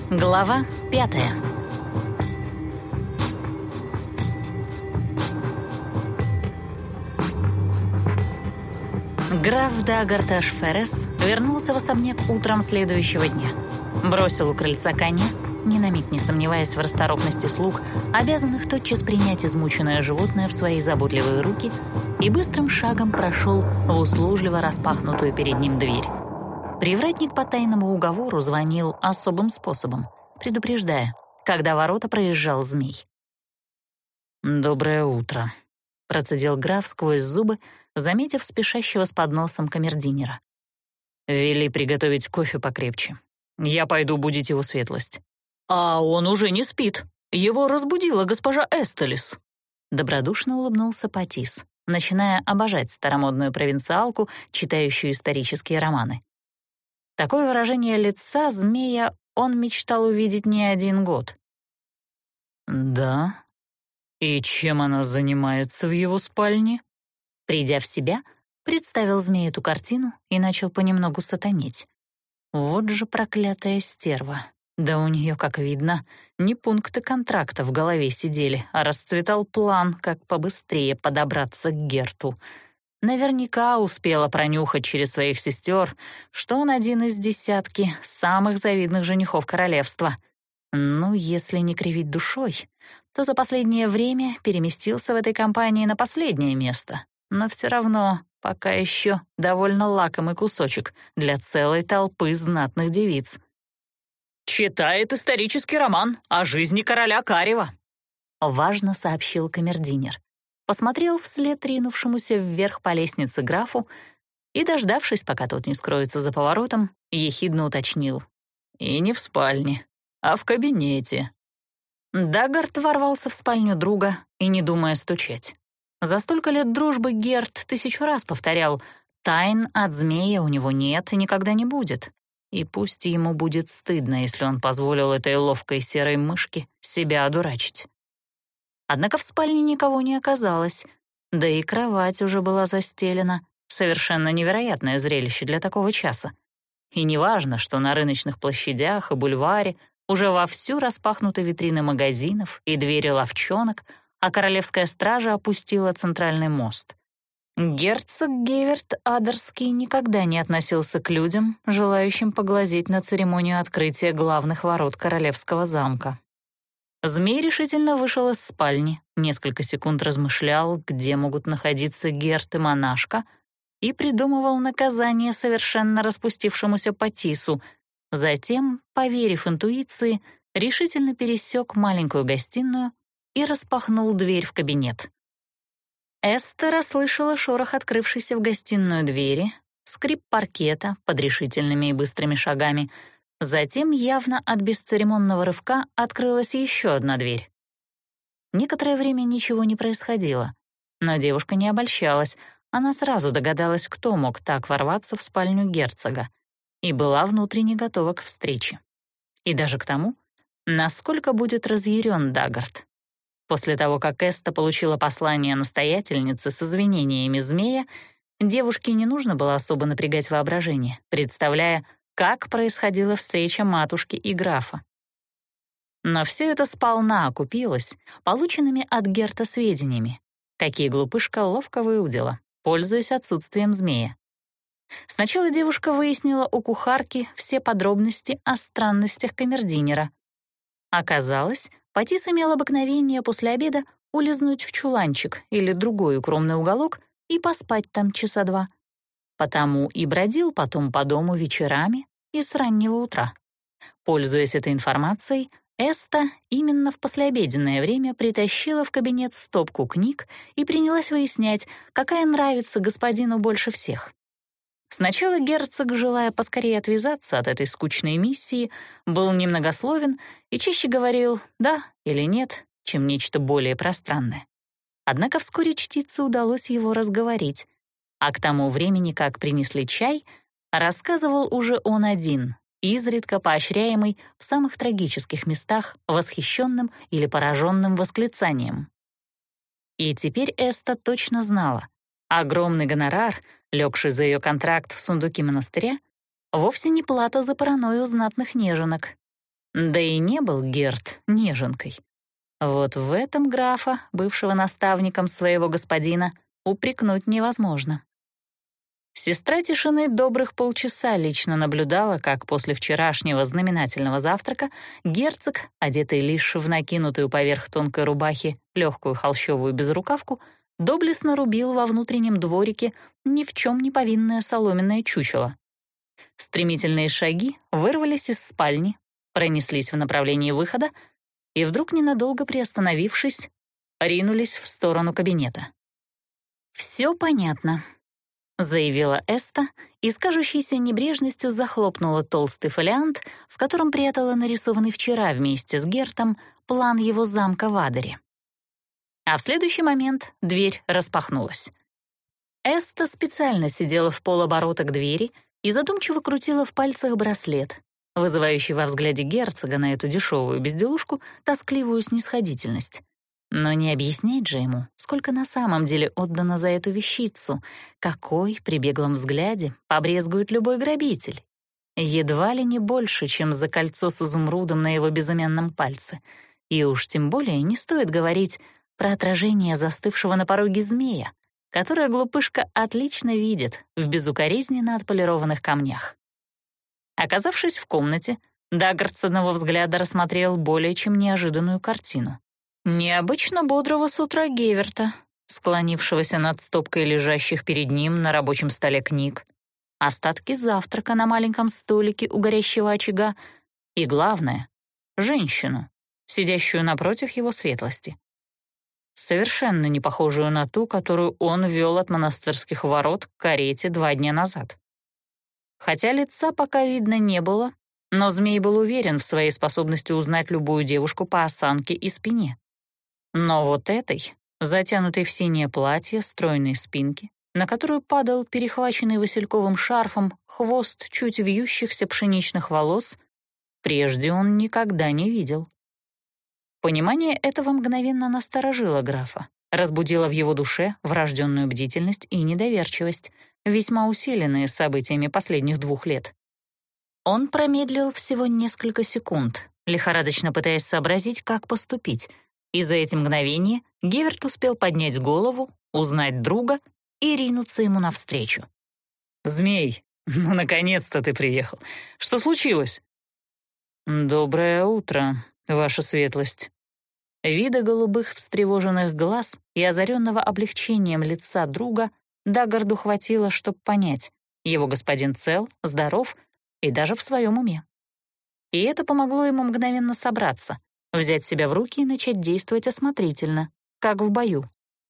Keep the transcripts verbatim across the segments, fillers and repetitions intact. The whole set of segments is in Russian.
Глава пятая. Граф Дагарт Ашферес вернулся в особняк утром следующего дня. Бросил у крыльца коня, ни на миг не сомневаясь в расторопности слуг, обязанных тотчас принять измученное животное в свои заботливые руки, и быстрым шагом прошел в услужливо распахнутую перед ним дверь. Привратник по тайному уговору звонил особым способом, предупреждая, когда ворота проезжал змей. «Доброе утро», — процедил граф сквозь зубы, заметив спешащего с подносом камердинера. «Вели приготовить кофе покрепче. Я пойду будить его светлость». «А он уже не спит. Его разбудила госпожа Эстелис». Добродушно улыбнулся Патис, начиная обожать старомодную провинциалку, читающую исторические романы. Такое выражение лица змея он мечтал увидеть не один год. «Да? И чем она занимается в его спальне?» Придя в себя, представил змей эту картину и начал понемногу сатанеть. Вот же проклятая стерва. Да у нее, как видно, не пункты контракта в голове сидели, а расцветал план, как побыстрее подобраться к Герту. Наверняка успела пронюхать через своих сестер, что он один из десятки самых завидных женихов королевства. Ну, если не кривить душой, то за последнее время переместился в этой компании на последнее место. Но все равно пока еще довольно лакомый кусочек для целой толпы знатных девиц. «Читает исторический роман о жизни короля Карева», — важно сообщил камердинер. Посмотрел вслед ринувшемуся вверх по лестнице графу и, дождавшись, пока тот не скроется за поворотом, ехидно уточнил. «И не в спальне, а в кабинете». Дагарт ворвался в спальню друга и, не думая стучать. За столько лет дружбы Герт тысячу раз повторял, тайн от змея у него нет и никогда не будет. И пусть ему будет стыдно, если он позволил этой ловкой серой мышке себя одурачить. Однако в спальне никого не оказалось, да и кровать уже была застелена. Совершенно невероятное зрелище для такого часа. И неважно, что на рыночных площадях и бульваре уже вовсю распахнуты витрины магазинов и двери лавчонок, а королевская стража опустила центральный мост. Герцог Геверт Адерский никогда не относился к людям, желающим поглазеть на церемонию открытия главных ворот королевского замка. Змей решительно вышел из спальни, несколько секунд размышлял, где могут находиться Герт и монашка, и придумывал наказание совершенно распустившемуся Патису. Затем, поверив интуиции, решительно пересек маленькую гостиную и распахнул дверь в кабинет. Эстер слышала шорох открывшейся в гостиную двери, скрип паркета под решительными и быстрыми шагами. Затем явно от бесцеремонного рывка открылась еще одна дверь. Некоторое время ничего не происходило, но девушка не обольщалась. Она сразу догадалась, кто мог так ворваться в спальню герцога, и была внутренне готова к встрече. И даже к тому, насколько будет разъярен Дагарт. После того, как Эста получила послание настоятельницы с извинениями змея, девушке не нужно было особо напрягать воображение, представляя, как происходила встреча матушки и графа. Но все это сполна окупилось полученными от Герта сведениями, какие глупышка ловко выудила, пользуясь отсутствием змея. Сначала девушка выяснила у кухарки все подробности о странностях камердинера. Оказалось, Патис имел обыкновение после обеда улизнуть в чуланчик или другой укромный уголок и поспать там часа два. Потому и бродил потом по дому вечерами и с раннего утра. Пользуясь этой информацией, Эста именно в послеобеденное время притащила в кабинет стопку книг и принялась выяснять, какая нравится господину больше всех. Сначала герцог, желая поскорее отвязаться от этой скучной миссии, был немногословен и чаще говорил «да» или «нет», чем нечто более пространное. Однако вскоре чтице удалось его разговорить, а к тому времени, как принесли чай, рассказывал уже он один, изредка поощряемый в самых трагических местах восхищенным или пораженным восклицанием. И теперь Эста точно знала, огромный гонорар, легший за ее контракт в сундуке монастыря, вовсе не плата за паранойю знатных неженок. Да и не был Герт неженкой. Вот в этом графа, бывшего наставником своего господина, упрекнуть невозможно. Сестра тишины добрых полчаса лично наблюдала, как после вчерашнего знаменательного завтрака герцог, одетый лишь в накинутую поверх тонкой рубахи легкую холщовую безрукавку, доблестно рубил во внутреннем дворике ни в чем не повинное соломенное чучело. Стремительные шаги вырвались из спальни, пронеслись в направлении выхода и вдруг, ненадолго приостановившись, ринулись в сторону кабинета. «Все понятно», — заявила Эста и с кажущейся небрежностью захлопнула толстый фолиант, в котором прятала нарисованный вчера вместе с Гертом план его замка в Адере. А в следующий момент дверь распахнулась. Эста специально сидела в полоборота к двери и задумчиво крутила в пальцах браслет, вызывающий во взгляде герцога на эту дешевую безделушку тоскливую снисходительность. Но не объяснять же ему, сколько на самом деле отдано за эту вещицу, какой при беглом взгляде побрезгует любой грабитель. Едва ли не больше, чем за кольцо с изумрудом на его безымянном пальце. И уж тем более не стоит говорить про отражение застывшего на пороге змея, которое глупышка отлично видит в безукоризненно отполированных камнях. Оказавшись в комнате, Даггард с одного взгляда рассмотрел более чем неожиданную картину. Необычно бодрого с утра Геверта, склонившегося над стопкой лежащих перед ним на рабочем столе книг, остатки завтрака на маленьком столике у горящего очага и, главное, женщину, сидящую напротив его светлости. Совершенно не похожую на ту, которую он вел от монастырских ворот к карете два дня назад. Хотя лица пока видно не было, но змей был уверен в своей способности узнать любую девушку по осанке и спине. Но вот этой, затянутой в синее платье стройной спинки, на которую падал перехваченный васильковым шарфом хвост чуть вьющихся пшеничных волос, прежде он никогда не видел. Понимание этого мгновенно насторожило графа, разбудило в его душе врожденную бдительность и недоверчивость, весьма усиленные событиями последних двух лет. Он промедлил всего несколько секунд, лихорадочно пытаясь сообразить, как поступить, и за эти мгновения Геверт успел поднять голову, узнать друга и ринуться ему навстречу. «Змей, ну, наконец-то ты приехал. Что случилось?» «Доброе утро, ваша светлость». Вида голубых встревоженных глаз и озаренного облегчением лица друга Даггарду хватило, чтобы понять, его господин цел, здоров и даже в своем уме. И это помогло ему мгновенно собраться, взять себя в руки и начать действовать осмотрительно, как в бою.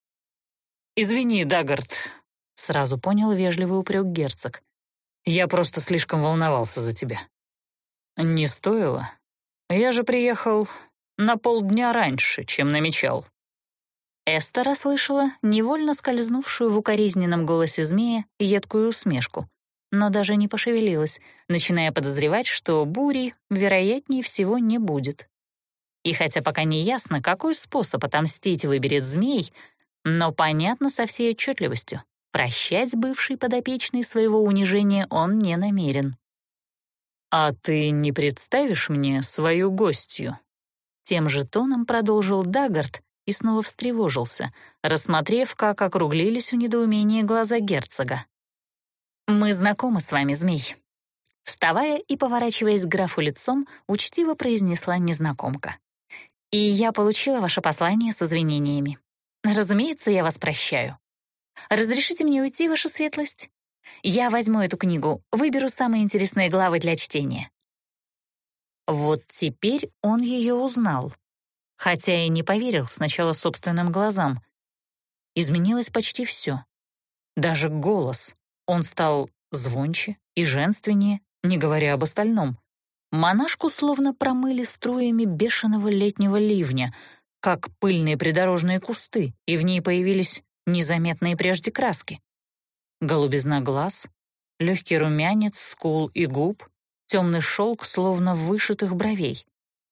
«Извини, Даггард», — сразу понял вежливый упрек герцог. «Я просто слишком волновался за тебя». «Не стоило. Я же приехал на полдня раньше, чем намечал». Эста расслышала невольно скользнувшую в укоризненном голосе змея едкую усмешку, но даже не пошевелилась, начиная подозревать, что бури, вероятнее всего, не будет. И хотя пока не ясно, какой способ отомстить выберет змей, но понятно со всей отчетливостью, прощать бывший подопечный своего унижения он не намерен. «А ты не представишь мне свою гостью?» Тем же тоном продолжил Даггард и снова встревожился, рассмотрев, как округлились в недоумении глаза герцога. «Мы знакомы с вами, змей», — вставая и поворачиваясь к графу лицом, учтиво произнесла незнакомка. «И я получила ваше послание с извинениями. Разумеется, я вас прощаю. Разрешите мне уйти, ваша светлость? Я возьму эту книгу, выберу самые интересные главы для чтения». Вот теперь он ее узнал, хотя и не поверил сначала собственным глазам. Изменилось почти все. Даже голос. Он стал звонче и женственнее, не говоря об остальном. Монашку словно промыли струями бешеного летнего ливня, как пыльные придорожные кусты, и в ней появились незаметные прежде краски. Голубизна глаз, легкий румянец скул и губ, темный шелк словно вышитых бровей.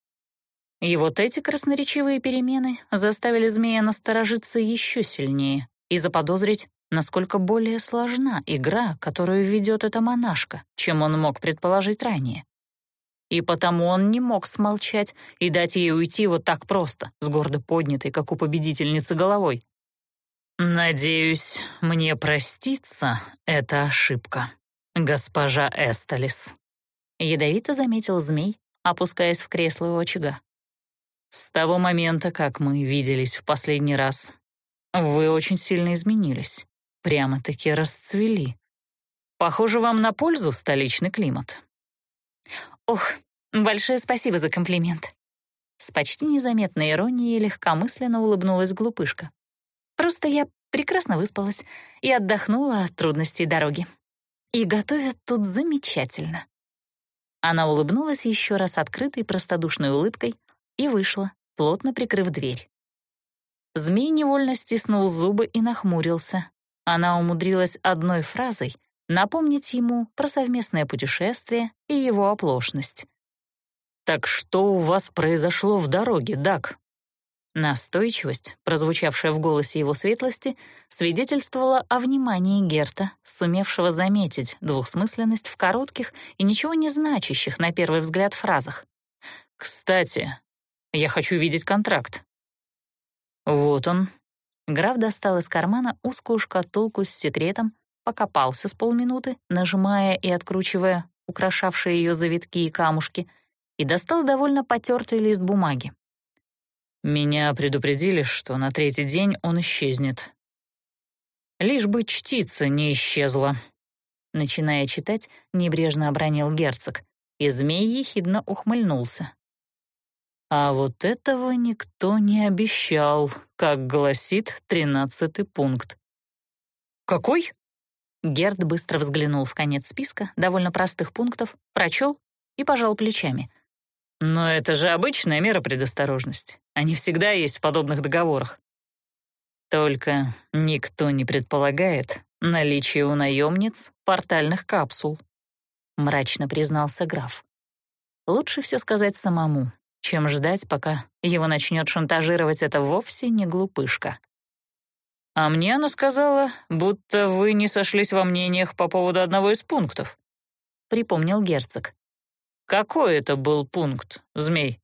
И вот эти красноречивые перемены заставили змея насторожиться еще сильнее и заподозрить, насколько более сложна игра, которую ведет эта монашка, чем он мог предположить ранее. и потому он не мог смолчать и дать ей уйти вот так просто, с гордо поднятой, как у победительницы, головой. «Надеюсь, мне простится эта ошибка, госпожа Эстелис», — ядовито заметил змей, опускаясь в кресло у очага. «С того момента, как мы виделись в последний раз, вы очень сильно изменились, прямо-таки расцвели. Похоже, вам на пользу столичный климат». «Ох, большое спасибо за комплимент». С почти незаметной иронией легкомысленно улыбнулась глупышка. «Просто я прекрасно выспалась и отдохнула от трудностей дороги. И готовят тут замечательно». Она улыбнулась еще раз открытой простодушной улыбкой и вышла, плотно прикрыв дверь. Змей невольно стиснул зубы и нахмурился. Она умудрилась одной фразой напомнить ему про совместное путешествие и его оплошность. «Так что у вас произошло в дороге, Даг?» Настойчивость, прозвучавшая в голосе его светлости, свидетельствовала о внимании Герта, сумевшего заметить двусмысленность в коротких и ничего не значащих на первый взгляд фразах. «Кстати, я хочу видеть контракт». «Вот он». Граф достал из кармана узкую шкатулку с секретом, покопался с полминуты, нажимая и откручивая украшавшие ее завитки и камушки, и достал довольно потертый лист бумаги. «Меня предупредили, что на третий день он исчезнет. Лишь бы чтица не исчезла», — начиная читать, небрежно обронил герцог, и змей ехидно ухмыльнулся. «А вот этого никто не обещал, как гласит тринадцатый пункт». «Какой?» Герт быстро взглянул в конец списка довольно простых пунктов, прочел и пожал плечами. «Но это же обычная мера предосторожности. Они всегда есть в подобных договорах». «Только никто не предполагает наличие у наемниц портальных капсул», — мрачно признался граф. «Лучше все сказать самому, чем ждать, пока его начнет шантажировать это вовсе не глупышка». «А мне она сказала, будто вы не сошлись во мнениях по поводу одного из пунктов», — припомнил герцог. «Какой это был пункт, змей?»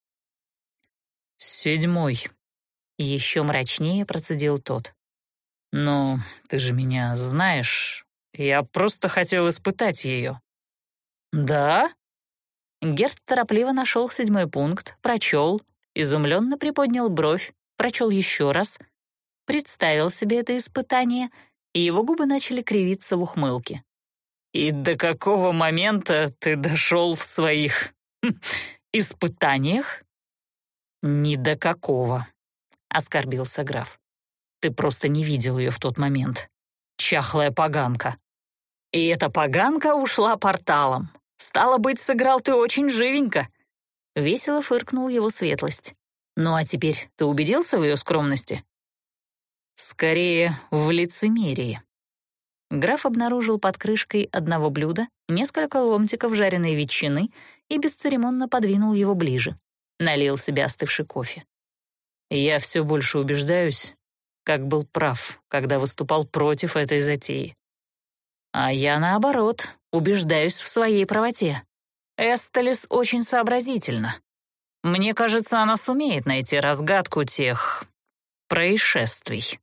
«Седьмой», — еще мрачнее процедил тот. «Ну, ты же меня знаешь. Я просто хотел испытать ее». «Да?» Герт торопливо нашел седьмой пункт, прочел, изумленно приподнял бровь, прочел еще раз, представил себе это испытание, и его губы начали кривиться в ухмылке. «И до какого момента ты дошел в своих хм, испытаниях?» «Ни до какого», — оскорбился граф. «Ты просто не видел ее в тот момент. Чахлая поганка. И эта поганка ушла порталом. Стало быть, сыграл ты очень живенько». Весело фыркнул его светлость. «Ну а теперь ты убедился в ее скромности?» «Скорее, в лицемерии». Граф обнаружил под крышкой одного блюда несколько ломтиков жареной ветчины и бесцеремонно подвинул его ближе. Налил себе остывший кофе. «Я все больше убеждаюсь, как был прав, когда выступал против этой затеи. А я, наоборот, убеждаюсь в своей правоте. Эстелис очень сообразительна. Мне кажется, она сумеет найти разгадку тех происшествий».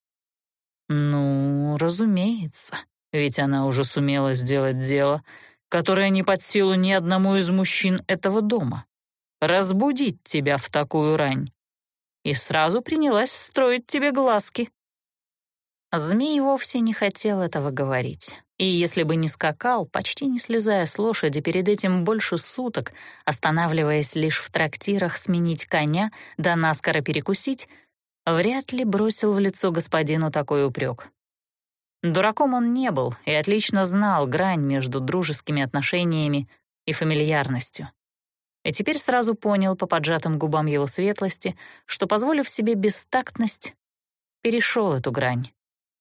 «Ну, разумеется, ведь она уже сумела сделать дело, которое не под силу ни одному из мужчин этого дома. Разбудить тебя в такую рань. И сразу принялась строить тебе глазки». Змей вовсе не хотел этого говорить. И если бы не скакал, почти не слезая с лошади, перед этим больше суток, останавливаясь лишь в трактирах сменить коня да наскоро перекусить, вряд ли бросил в лицо господину такой упрек. Дураком он не был и отлично знал грань между дружескими отношениями и фамильярностью. И теперь сразу понял по поджатым губам его светлости, что, позволив себе бестактность, перешел эту грань.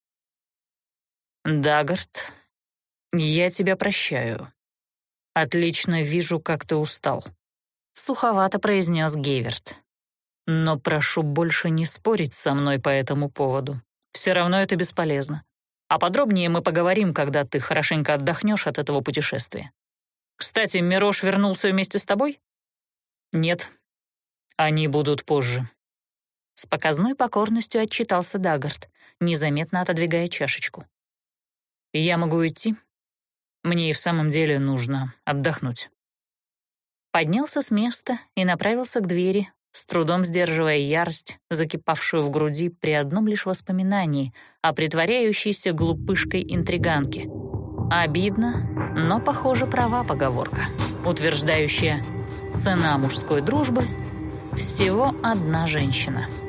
«Дагарт, я тебя прощаю. Отлично вижу, как ты устал», — суховато произнес Гейверт. «Но прошу больше не спорить со мной по этому поводу. Все равно это бесполезно. А подробнее мы поговорим, когда ты хорошенько отдохнешь от этого путешествия. Кстати, Мирош вернулся вместе с тобой?» «Нет, они будут позже». С показной покорностью отчитался Даггард, незаметно отодвигая чашечку. «Я могу идти? Мне и в самом деле нужно отдохнуть». Поднялся с места и направился к двери, с трудом сдерживая ярость, закипавшую в груди при одном лишь воспоминании о притворяющейся глупышкой интриганке. Обидно, но, похоже, права поговорка, утверждающая «цена мужской дружбы — всего одна женщина».